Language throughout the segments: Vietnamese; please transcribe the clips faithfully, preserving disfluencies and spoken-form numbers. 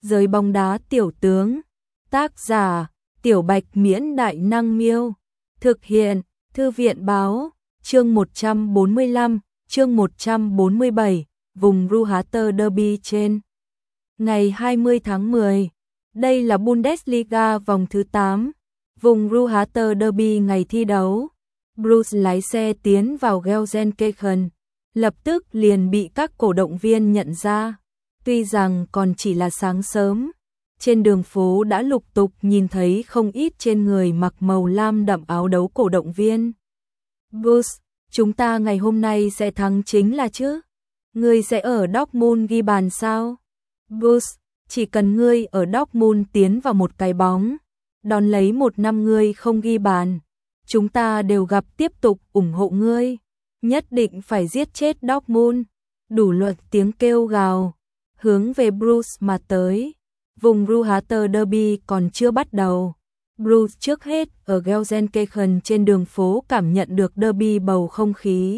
Giới bóng đá tiểu tướng. Tác giả: Tiểu Bạch Miễn Đại Năng Miêu. Thực hiện: Thư viện báo. Chương một trăm bốn mươi lăm, chương một trăm bốn mươi bảy, vùng Ruhrter Derby trên. Ngày hai mươi tháng mười, đây là Bundesliga vòng thứ tám, vùng Ruhrter Derby ngày thi đấu. Bruce lái xe tiến vào Gelsenkirchen, lập tức liền bị các cổ động viên nhận ra. Tuy rằng còn chỉ là sáng sớm, trên đường phố đã lục tục nhìn thấy không ít trên người mặc màu lam đậm áo đấu cổ động viên. Bruce, chúng ta ngày hôm nay sẽ thắng chính là chứ? Ngươi sẽ ở Dortmund ghi bàn sao? Bruce, chỉ cần ngươi ở Dortmund tiến vào một cái bóng, đón lấy một năm ngươi không ghi bàn, chúng ta đều gặp tiếp tục ủng hộ ngươi. Nhất định phải giết chết Dortmund. Đủ loại tiếng kêu gào hướng về Bruce mà tới. Vùng Ruhrter Derby còn chưa bắt đầu. Bruce trước hết ở Gelsenkirchen trên đường phố cảm nhận được derby bầu không khí.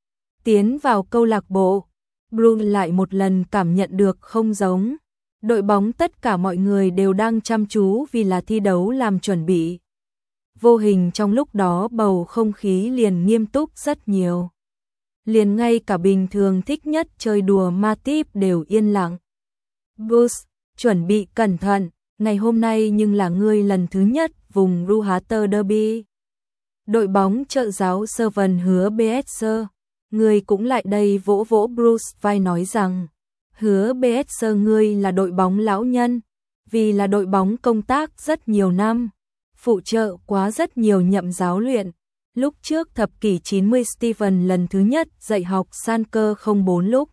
Tiến vào câu lạc bộ, Bruce lại một lần cảm nhận được không giống. Đội bóng tất cả mọi người đều đang chăm chú vì là thi đấu làm chuẩn bị. Vô hình trong lúc đó bầu không khí liền nghiêm túc rất nhiều. Liền ngay cả bình thường thích nhất chơi đùa Matip đều yên lặng. Bruce, chuẩn bị cẩn thận, ngày hôm nay nhưng là ngươi lần thứ nhất vùng Ruhrter Derby. Đội bóng trợ giáo Servant Hứa bê ét xê, ngươi cũng lại đây vỗ vỗ Bruce vai nói rằng, Hứa bê ét xê ngươi là đội bóng lão nhân, vì là đội bóng công tác rất nhiều năm, phụ trợ quá rất nhiều nhậm giáo luyện. Lúc trước thập kỷ chín mươi Steven lần thứ nhất dạy học Schalke không bốn lúc.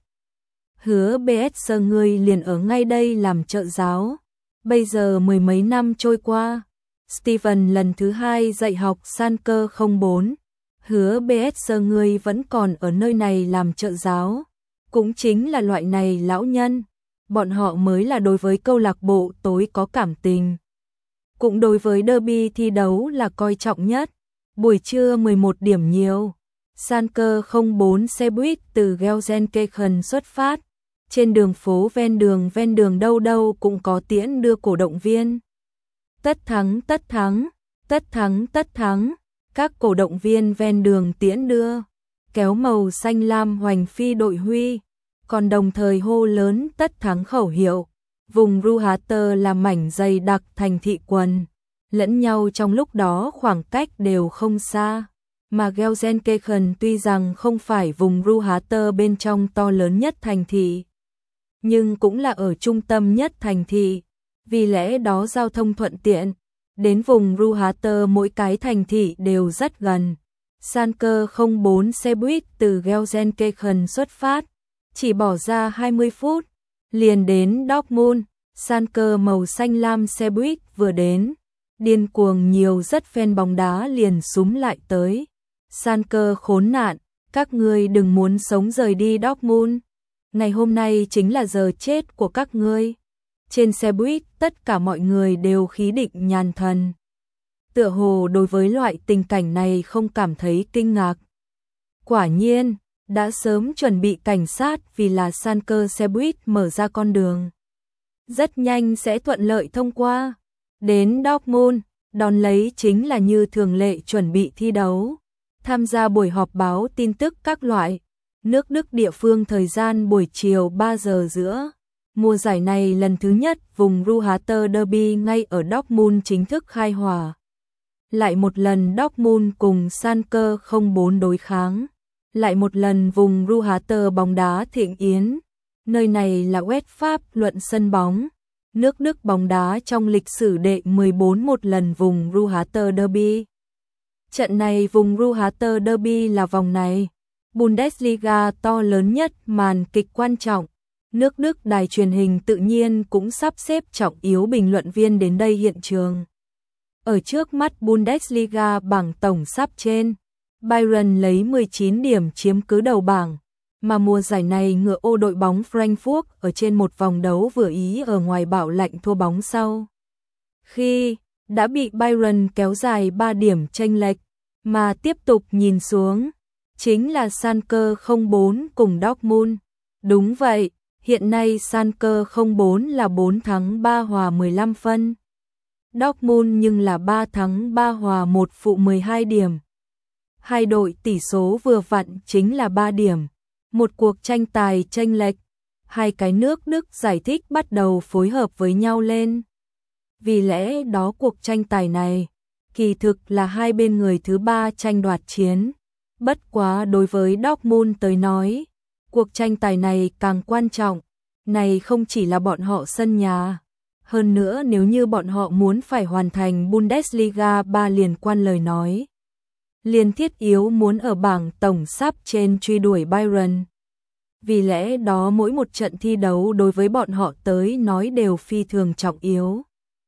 Hứa bê ét xê ngươi liền ở ngay đây làm trợ giáo. Bây giờ mười mấy năm trôi qua, Steven lần thứ hai dạy học Schalke không bốn. Hứa bê ét xê ngươi vẫn còn ở nơi này làm trợ giáo. Cũng chính là loại này lão nhân. Bọn họ mới là đối với câu lạc bộ tối có cảm tình. Cũng đối với derby thi đấu là coi trọng nhất. Buổi trưa mười một điểm nhiều, Schalke không bốn xe buýt từ Gelsenkirchen xuất phát. Trên đường phố ven đường ven đường đâu đâu cũng có tiễn đưa cổ động viên. Tất thắng tất thắng, tất thắng tất thắng, các cổ động viên ven đường tiễn đưa, kéo màu xanh lam hoành phi đội huy, còn đồng thời hô lớn tất thắng khẩu hiệu. Vùng Ruhrter là mảnh dày đặc thành thị quần. Lẫn nhau trong lúc đó khoảng cách đều không xa, mà Gelsenkirchen tuy rằng không phải vùng Ruhrter bên trong to lớn nhất thành thị, nhưng cũng là ở trung tâm nhất thành thị, vì lẽ đó giao thông thuận tiện, đến vùng Ruhrter mỗi cái thành thị đều rất gần. Schalke không bốn xe buýt từ Gelsenkirchen xuất phát, chỉ bỏ ra hai mươi phút, liền đến Dortmund. Schalke màu xanh lam xe buýt vừa đến, điên cuồng nhiều rất fan bóng đá liền súm lại tới. Schalke khốn nạn, các ngươi đừng muốn sống rời đi Dortmund. Ngày hôm nay chính là giờ chết của các ngươi. Trên xe buýt tất cả mọi người đều khí định nhàn thần. Tựa hồ đối với loại tình cảnh này không cảm thấy kinh ngạc. Quả nhiên, đã sớm chuẩn bị cảnh sát vì là Schalke xe buýt mở ra con đường. Rất nhanh sẽ thuận lợi thông qua. Đến Dortmund, đón lấy chính là như thường lệ chuẩn bị thi đấu. Tham gia buổi họp báo tin tức các loại. Nước Đức địa phương thời gian buổi chiều ba giờ giữa. Mùa giải này lần thứ nhất vùng Ruhrter Derby ngay ở Dortmund chính thức khai hỏa. Lại một lần Dortmund cùng Schalke không bốn đối kháng. Lại một lần vùng Ruhrter bóng đá thịnh yến. Nơi này là U E F A luận sân bóng. Nước Đức bóng đá trong lịch sử đệ mười bốn một lần vùng Ruhrter Derby. Trận này vùng Ruhrter Derby là vòng này Bundesliga to lớn nhất màn kịch quan trọng. Nước Đức đài truyền hình tự nhiên cũng sắp xếp trọng yếu bình luận viên đến đây hiện trường. Ở trước mắt Bundesliga bảng tổng sắp trên, Bayern lấy mười chín điểm chiếm cứ đầu bảng. Mà mùa giải này ngựa ô đội bóng Frankfurt ở trên một vòng đấu vừa ý ở ngoài bảo lạnh thua bóng sau. Khi đã bị Bayern kéo dài ba điểm chênh lệch, mà tiếp tục nhìn xuống, chính là Schalke không bốn cùng Dortmund. Đúng vậy, Hiện nay Schalke không bốn là bốn thắng ba hòa mười lăm phân. Dortmund nhưng là ba thắng ba hòa một phụ mười hai điểm. Hai đội tỷ số vừa vặn chính là ba điểm. Một cuộc tranh tài chênh lệch. Hai cái nước Đức giải thích bắt đầu phối hợp với nhau lên. Vì lẽ đó cuộc tranh tài này, kỳ thực là hai bên người thứ ba tranh đoạt chiến. Bất quá đối với Dortmund tới nói, cuộc tranh tài này càng quan trọng. Này không chỉ là bọn họ sân nhà. Hơn nữa nếu như bọn họ muốn phải hoàn thành Bundesliga ba liên quan lời nói. Liền thiết yếu muốn ở bảng tổng sắp trên truy đuổi Bayern. Vì lẽ đó mỗi một trận thi đấu đối với bọn họ tới nói đều phi thường trọng yếu.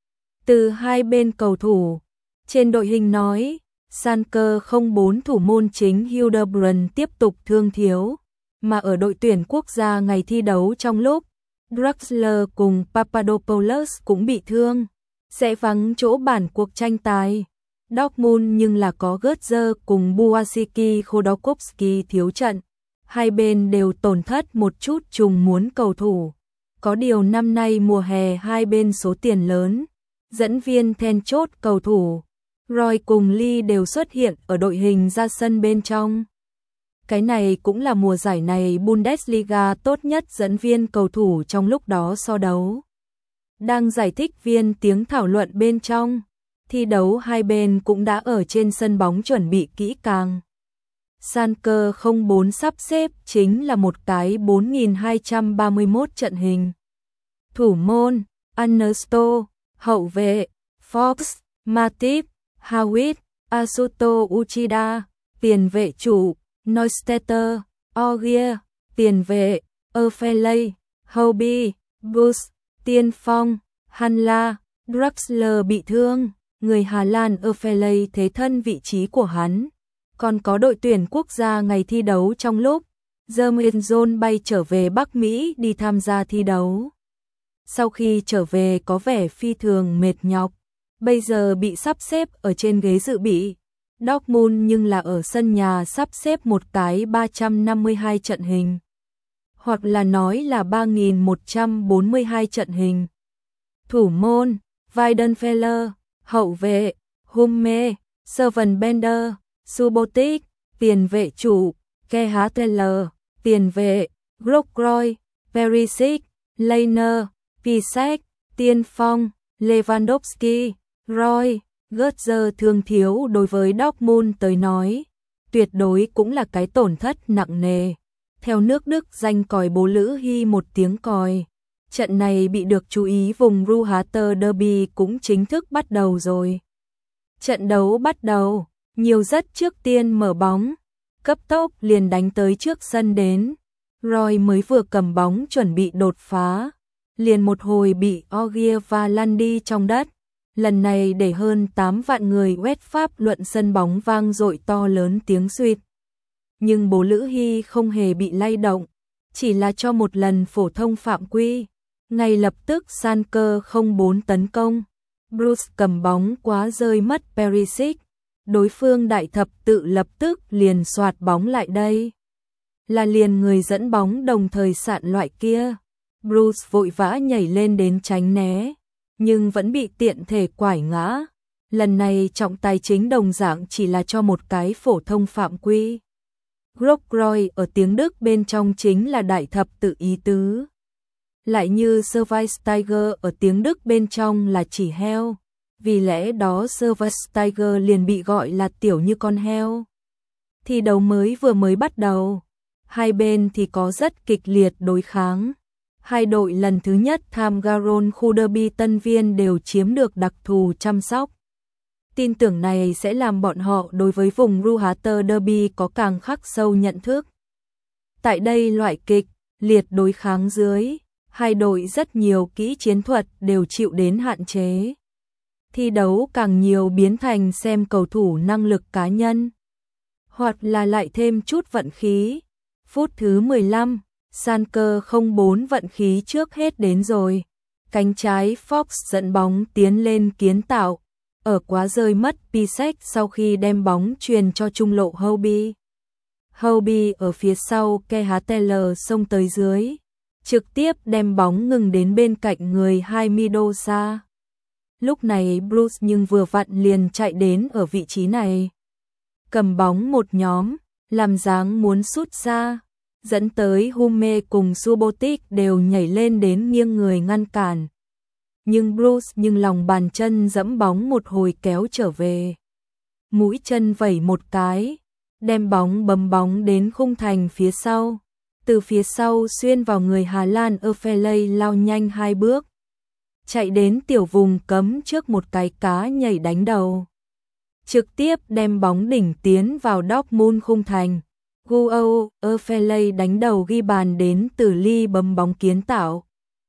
Từ hai bên cầu thủ, trên đội hình nói, Schalke không bốn thủ môn chính Hildebrand tiếp tục thương thiếu, mà ở đội tuyển quốc gia ngày thi đấu trong lúc Draxler cùng Papadopoulos cũng bị thương, sẽ vắng chỗ bản cuộc tranh tài. Dortmund nhưng là có Götze cùng Błaszczak Khodorkovsky thiếu trận, hai bên đều tổn thất một chút trùng muốn cầu thủ. Có điều năm nay mùa hè hai bên số tiền lớn, dẫn viên then chốt cầu thủ, Roy cùng Lee đều xuất hiện ở đội hình ra sân bên trong. Cái này cũng là mùa giải này Bundesliga tốt nhất dẫn viên cầu thủ trong lúc đó so đấu. Đang giải thích viên tiếng thảo luận bên trong, thi đấu hai bên cũng đã ở trên sân bóng chuẩn bị kỹ càng. Schalke không bốn sắp xếp chính là một cái bốn nghìn hai trăm ba mươi mốt trận hình. Thủ môn, Ernesto, hậu vệ, Fox, Matip, Hawitt, Asuto Uchida, tiền vệ chủ, Neustetter, Ogier, tiền vệ, Offelay, Hobie, Bus, tiên phong, Hanla, Draxler bị thương, người Hà Lan Offelay thế thân vị trí của hắn. Còn có đội tuyển quốc gia ngày thi đấu trong lúc Jermaine bay trở về Bắc Mỹ đi tham gia thi đấu. Sau khi trở về có vẻ phi thường mệt nhọc, bây giờ bị sắp xếp ở trên ghế dự bị. Dortmund nhưng là ở sân nhà sắp xếp một cái ba trăm năm mươi hai trận hình, hoặc là nói là ba nghìn một trăm bốn mươi hai trận hình. Thủ môn, Weidenfeller, hậu vệ, Humme, Servan-Bender, Subotic, tiền vệ chủ, Gerhard Teller, tiền vệ, Grokroy, Perisic, Leiner, Piszczek, tiên phong, Lewandowski, Roy, Götze thương thiếu đối với Dortmund tới nói, tuyệt đối cũng là cái tổn thất nặng nề. Theo nước Đức danh còi bố Lữ Hy một tiếng còi, trận này bị được chú ý vùng Ruhrter Derby cũng chính thức bắt đầu rồi. Trận đấu bắt đầu, nhiều rất trước tiên mở bóng, cấp tốc liền đánh tới trước sân đến. Roy mới vừa cầm bóng chuẩn bị đột phá, liền một hồi bị Ogier và lăn đi trong đất. Lần này để hơn tám vạn người quét Pháp luận sân bóng vang dội to lớn tiếng suýt. Nhưng bố Lữ Hy không hề bị lay động, chỉ là cho một lần phổ thông phạm quy. Ngay lập tức Schalke không bốn tấn công. Bruce cầm bóng quá rơi mất Perisic. Đối phương đại thập tự lập tức liền soạt bóng lại đây. Là liền người dẫn bóng đồng thời sạn loại kia. Bruce vội vã nhảy lên đến tránh né, nhưng vẫn bị tiện thể quải ngã. Lần này trọng tài chính đồng dạng chỉ là cho một cái phổ thông phạm quy. Grokroy ở tiếng Đức bên trong chính là đại thập tự ý tứ. Lại như Schweinsteiger ở tiếng Đức bên trong là chỉ heo. Vì lẽ đó Schweinsteiger liền bị gọi là tiểu như con heo. Thi đấu mới vừa mới bắt đầu, hai bên thì có rất kịch liệt đối kháng. Hai đội lần thứ nhất tham Garonne khu derby Tân Viên đều chiếm được đặc thù chăm sóc. Tin tưởng này sẽ làm bọn họ đối với vùng Ruhrter Derby có càng khắc sâu nhận thức. Tại đây loại kịch liệt đối kháng dưới, hai đội rất nhiều kỹ chiến thuật đều chịu đến hạn chế. Thi đấu càng nhiều biến thành xem cầu thủ năng lực cá nhân, hoặc là lại thêm chút vận khí. Phút thứ mười lăm, Schalke không bốn vận khí trước hết đến rồi. Cánh trái Fox dẫn bóng tiến lên kiến tạo, ở quá rơi mất Piszczek sau khi đem bóng truyền cho trung lộ Hobie. Hobie ở phía sau Gerhard Teller xông tới dưới, trực tiếp đem bóng ngừng đến bên cạnh người hai Mendoza. Lúc này Bruce nhưng vừa vặn liền chạy đến ở vị trí này. Cầm bóng một nhóm, làm dáng muốn sút ra, dẫn tới Hume cùng Subotic đều nhảy lên đến nghiêng người ngăn cản. Nhưng Bruce nhưng lòng bàn chân dẫm bóng một hồi kéo trở về. Mũi chân vẩy một cái, đem bóng bấm bóng đến khung thành phía sau. Từ phía sau xuyên vào người Hà Lan Offelay lao nhanh hai bước. Chạy đến tiểu vùng cấm trước một cái cá nhảy đánh đầu. Trực tiếp đem bóng đỉnh tiến vào Dortmund khung thành. Guo Offelay đánh đầu ghi bàn đến từ Ly bấm bóng kiến tạo.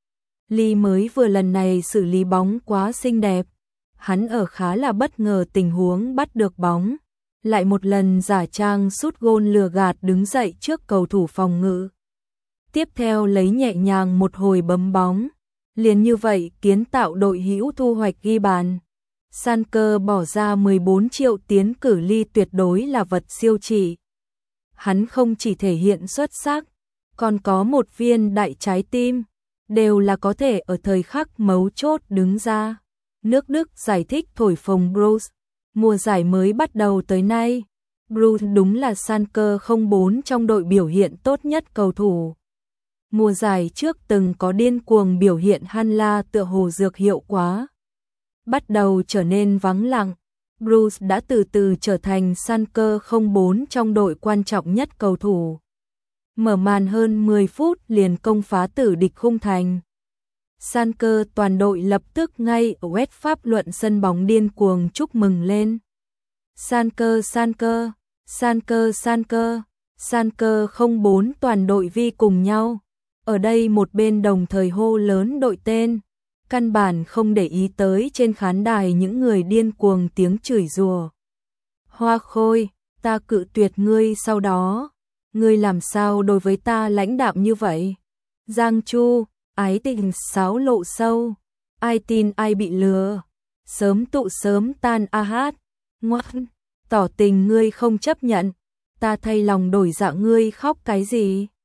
Ly mới vừa lần này xử lý bóng quá xinh đẹp. Hắn ở khá là bất ngờ tình huống bắt được bóng. Lại một lần giả trang sút gôn lừa gạt đứng dậy trước cầu thủ phòng ngự. Tiếp theo lấy nhẹ nhàng một hồi bấm bóng. Liền như vậy kiến tạo đội hữu thu hoạch ghi bàn. Sanker bỏ ra mười bốn triệu tiến cử Ly tuyệt đối là vật siêu trị. Hắn không chỉ thể hiện xuất sắc, còn có một viên đại trái tim, đều là có thể ở thời khắc mấu chốt đứng ra. Nước Đức giải thích thổi phồng Bruce. Mùa giải mới bắt đầu tới nay, Bruce đúng là Sanker không bốn trong đội biểu hiện tốt nhất cầu thủ. Mùa giải trước từng có điên cuồng biểu hiện Hanla tựa hồ dược hiệu quá. Bắt đầu trở nên vắng lặng, Bruce đã từ từ trở thành Sanker không bốn trong đội quan trọng nhất cầu thủ. Mở màn hơn mười phút liền công phá tử địch khung thành. Sanker toàn đội lập tức ngay ở West Pháp luận sân bóng điên cuồng chúc mừng lên. Sanker Sanker, Sanker Sanker, Sanker không bốn toàn đội vi cùng nhau. Ở đây một bên đồng thời hô lớn đội tên, căn bản không để ý tới trên khán đài những người điên cuồng tiếng chửi rủa. Hoa Khôi, ta cự tuyệt ngươi sau đó, ngươi làm sao đối với ta lãnh đạm như vậy? Giang Chu, ái tình sáo lộ sâu, ai tin ai bị lừa, sớm tụ sớm tan a hát, ngoan, tỏ tình ngươi không chấp nhận, ta thay lòng đổi dạ ngươi khóc cái gì?